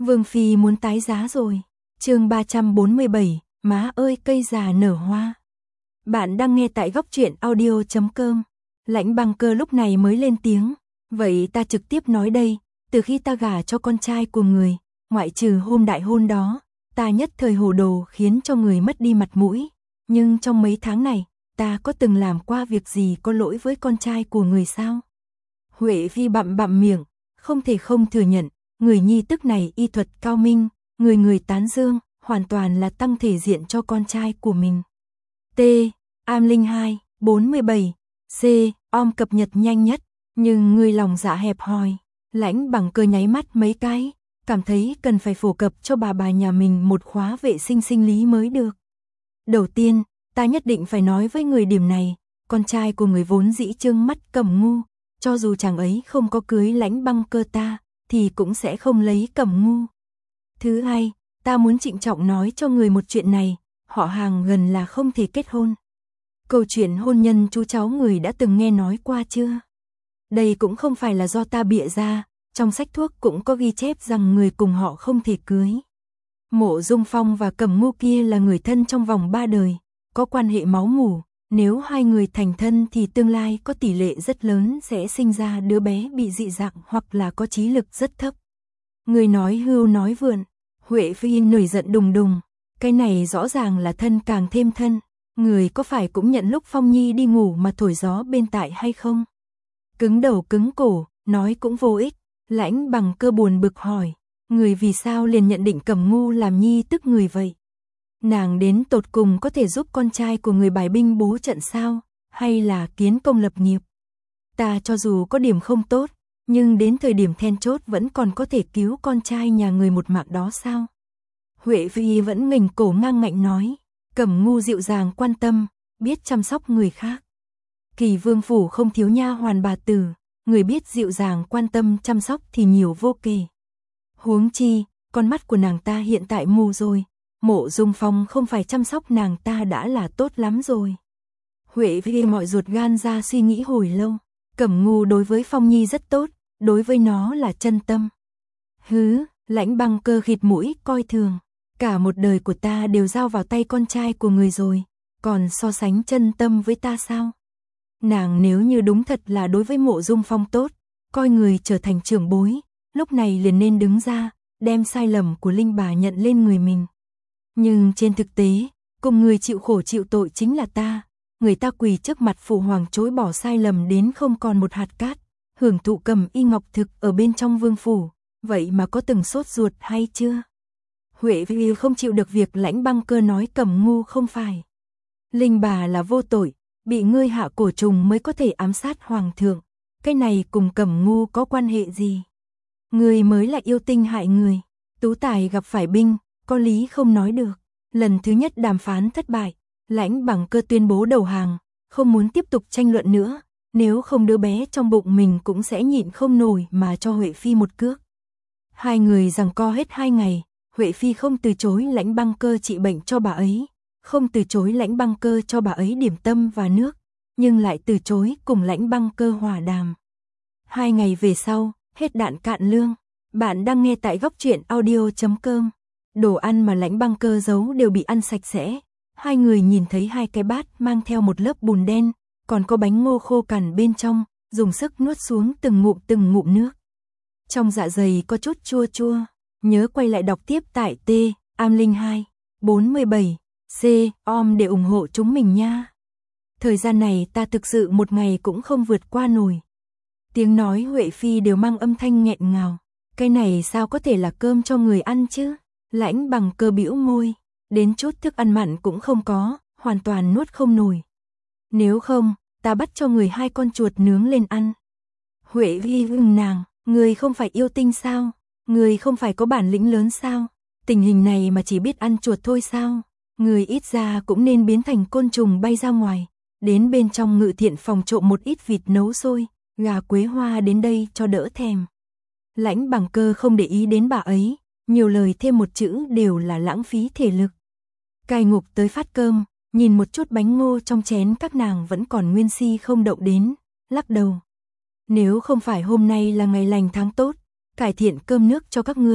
Vương Phi muốn tái giá rồi. Chương 347, má ơi cây già nở hoa. Bạn đang nghe tại góc truyện audio.com. Lãnh Băng Cơ lúc này mới lên tiếng, vậy ta trực tiếp nói đây, từ khi ta gả cho con trai của người, ngoại trừ hôm đại hôn đó, ta nhất thời hồ đồ khiến cho người mất đi mặt mũi, nhưng trong mấy tháng này, ta có từng làm qua việc gì có lỗi với con trai của người sao? Huệ Phi bặm bặm miệng, không thể không thừa nhận, người nhi tức này y thuật cao minh, người tán dương, hoàn toàn là tăng thể diện cho con trai của mình. T. Am Linh 2, 47. C. Om cập nhật nhanh nhất, nhưng người lòng dạ hẹp hòi. Lãnh Bằng Cơ nháy mắt mấy cái, cảm thấy cần phải phổ cập cho bà nhà mình một khóa vệ sinh sinh lý mới được. Đầu tiên, ta nhất định phải nói với người điểm này, con trai của người vốn dĩ trương mắt Cẩm Ngu, cho dù chàng ấy không có cưới Lãnh Băng Cơ ta, thì cũng sẽ không lấy Cẩm Ngu. Thứ hai, ta muốn trịnh trọng nói cho người một chuyện này, họ hàng gần là không thể kết hôn. Câu chuyện hôn nhân chú cháu người đã từng nghe nói qua chưa? Đây cũng không phải là do ta bịa ra, trong sách thuốc cũng có ghi chép rằng người cùng họ không thể cưới. Mộ Dung Phong và Cẩm Ngu kia là người thân trong vòng 3 đời, có quan hệ máu mủ, nếu hai người thành thân thì tương lai có tỷ lệ rất lớn sẽ sinh ra đứa bé bị dị dạng hoặc là có trí lực rất thấp. Người nói hưu nói vượn, Huệ Phi nổi giận đùng đùng, cái này rõ ràng là thân càng thêm thân, người có phải cũng nhận lúc Phong Nhi đi ngủ mà thổi gió bên tại hay không? Cứng đầu cứng cổ, nói cũng vô ích, Lãnh Bằng Cơ buồn bực hỏi, người vì sao liền nhận định Cẩm Ngu làm nhi tức người vậy? Nàng đến tột cùng có thể giúp con trai của người bài binh bố trận sao, hay là kiến công lập nghiệp? Ta cho dù có điểm không tốt, nhưng đến thời điểm then chốt vẫn còn có thể cứu con trai nhà người một mạng đó sao? Huệ Phi vẫn nghềnh cổ ngang ngạnh nói, Cẩm Ngu dịu dàng quan tâm, biết chăm sóc người khác. Kỳ Vương phủ không thiếu nha hoàn bà tử, người biết dịu dàng quan tâm chăm sóc thì nhiều vô kể. Huống chi, con mắt của nàng ta hiện tại mù rồi, Mộ Dung Phong không phải chăm sóc nàng ta đã là tốt lắm rồi. Huệ Phi mọi ruột gan ra suy nghĩ hồi lâu, Cẩm Ngu đối với Phong Nhi rất tốt, đối với nó là chân tâm. Hứ, Lãnh Băng Cơ khịt mũi coi thường, cả một đời của ta đều giao vào tay con trai của người rồi, còn so sánh chân tâm với ta sao? Nàng nếu như đúng thật là đối với Mộ Dung Phong tốt, coi người trở thành trưởng bối, lúc này liền nên đứng ra, đem sai lầm của Linh bà nhận lên người mình. Nhưng trên thực tế, cùng người chịu khổ chịu tội chính là ta, người ta quỳ trước mặt phụ hoàng chối bỏ sai lầm đến không còn một hạt cát, hưởng thụ cầm y ngọc thực ở bên trong vương phủ, vậy mà có từng sốt ruột hay chưa? Huệ Phi không chịu được việc Lãnh Băng Cơ nói Cẩm Ngu không phải. Linh bà là vô tội, bị ngươi hạ cổ trùng mới có thể ám sát hoàng thượng, cái này cùng Cẩm Ngu có quan hệ gì? Ngươi mới là yêu tinh hại người, tú tài gặp phải binh, có lý không nói được. Lần thứ nhất đàm phán thất bại, Lãnh Bằng Cơ tuyên bố đầu hàng, không muốn tiếp tục tranh luận nữa, nếu không đứa bé trong bụng mình cũng sẽ nhịn không nổi mà cho Huệ Phi một cước. Hai người giằng co hết 2 ngày, Huệ Phi không từ chối Lãnh Băng Cơ trị bệnh cho bà ấy, không từ chối Lãnh Băng Cơ cho bà ấy điểm tâm và nước, nhưng lại từ chối cùng Lãnh Băng Cơ hòa đàm. 2 ngày về sau, hết đạn cạn lương. Bạn đang nghe tại góc truyện audio.com. Đồ ăn mà Lãnh Băng Cơ giấu đều bị ăn sạch sẽ. Hai người nhìn thấy 2 cái bát mang theo một lớp bùn đen, còn có bánh ngô khô cằn bên trong, dùng sức nuốt xuống từng ngụm nước. Trong dạ dày có chút chua chua. Nhớ quay lại đọc tiếp tại T. Am Linh 2, 47. C. Om để ủng hộ chúng mình nha. Thời gian này ta thực sự một ngày cũng không vượt qua nổi. Tiếng nói Huệ Phi đều mang âm thanh nghẹn ngào. Cái này sao có thể là cơm cho người ăn chứ? Lãnh Bằng Cơ bĩu môi, đến chút thức ăn mặn cũng không có, hoàn toàn nuốt không nổi. Nếu không, ta bắt cho người 2 con chuột nướng lên ăn. Huệ Phi ưng nàng, người không phải yêu tinh sao? Người không phải có bản lĩnh lớn sao? Tình hình này mà chỉ biết ăn chuột thôi sao? Người ít ra cũng nên biến thành côn trùng bay ra ngoài, đến bên trong ngự thiện phòng trộm một ít vịt nấu sôi, gà quế hoa đến đây cho đỡ thèm. Lãnh Bằng Cơ không để ý đến bà ấy, nhiều lời thêm một chữ đều là lãng phí thể lực. Cai Ngục tới phát cơm, nhìn một chút bánh ngô trong chén các nàng vẫn còn nguyên si không động đến, lắc đầu. Nếu không phải hôm nay là ngày lành tháng tốt, cải thiện cơm nước cho các ngươi,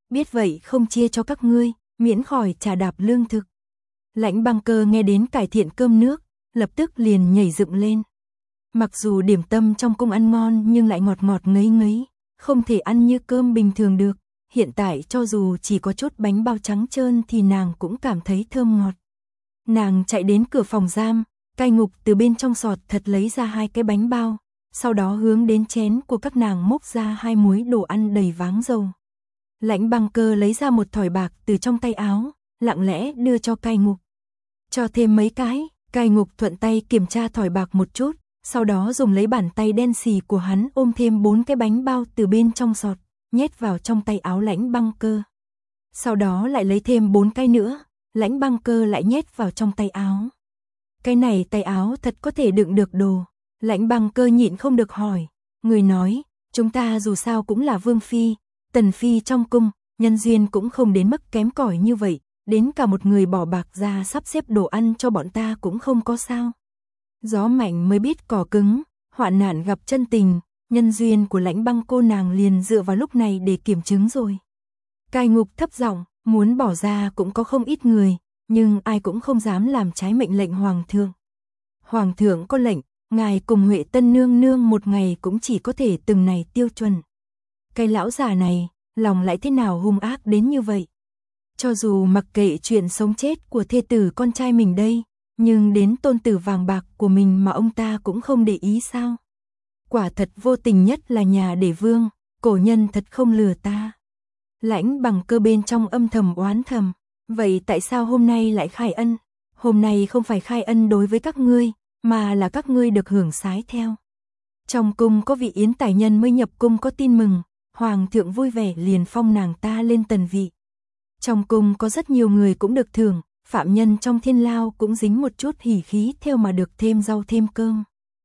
biết vậy không chia cho các ngươi, miễn khỏi trả đạp lương thực. Lãnh Băng Cơ nghe đến cải thiện cơm nước, lập tức liền nhảy dựng lên. Mặc dù điểm tâm trong cung ăn ngon nhưng lại ngọt ngọt ngấy ngấy, không thể ăn như cơm bình thường được. Hiện tại cho dù chỉ có chút bánh bao trắng trơn thì nàng cũng cảm thấy thơm ngọt. Nàng chạy đến cửa phòng giam, cai ngục từ bên trong sọt thật lấy ra 2 cái bánh bao, sau đó hướng đến chén của các nàng múc ra 2 muối đồ ăn đầy váng dầu. Lãnh Băng Cơ lấy ra một thỏi bạc từ trong tay áo, lặng lẽ đưa cho cai ngục. Cho thêm mấy cái, cai ngục thuận tay kiểm tra thỏi bạc một chút, sau đó dùng lấy bàn tay đen xì của hắn ôm thêm 4 cái bánh bao từ bên trong sọt, nhét vào trong tay áo Lãnh Băng Cơ. Sau đó lại lấy thêm 4 cái nữa, Lãnh Băng Cơ lại nhét vào trong tay áo. Cái này tay áo thật có thể đựng được đồ. Lãnh Băng Cơ nhịn không được hỏi. Người nói, chúng ta dù sao cũng là vương phi, tần phi trong cung, nhân duyên cũng không đến mức kém cỏi như vậy, đến cả một người bỏ bạc ra sắp xếp đồ ăn cho bọn ta cũng không có sao. Gió mạnh mới biết cỏ cứng, hoạn nạn gặp chân tình, nhân duyên của Lãnh Băng cô nàng liền dựa vào lúc này để kiểm chứng rồi. Cai ngục thấp giọng, muốn bỏ ra cũng có không ít người, nhưng ai cũng không dám làm trái mệnh lệnh hoàng thượng. Hoàng thượng có lệnh, ngài cùng Huệ Tân nương nương một ngày cũng chỉ có thể từng này tiêu chuẩn. Cái lão già này, lòng lại thế nào hung ác đến như vậy? Cho dù mặc kệ chuyện sống chết của thê tử con trai mình đây, nhưng đến tôn tử vàng bạc của mình mà ông ta cũng không để ý sao? Quả thật vô tình nhất là nhà để vương, cổ nhân thật không lừa ta. Lãnh Băng Cơ bên trong âm thầm oán thầm, vậy tại sao hôm nay lại khai ân? Hôm nay không phải khai ân đối với các ngươi, mà là các ngươi được hưởng sái theo. Trong cung có vị yến tài nhân mới nhập cung có tin mừng, hoàng thượng vui vẻ liền phong nàng ta lên tần vị. Trong cung có rất nhiều người cũng được thưởng, phạm nhân trong thiên lao cũng dính một chút hỉ khí theo mà được thêm rau thêm cơm.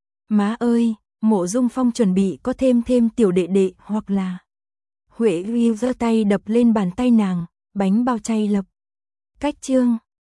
Má ơi, Mộ Dung Phong chuẩn bị có thêm tiểu đệ đệ hoặc là... Huệ Uy giơ tay đập lên bàn tay nàng, bánh bao chay lập. Cách chương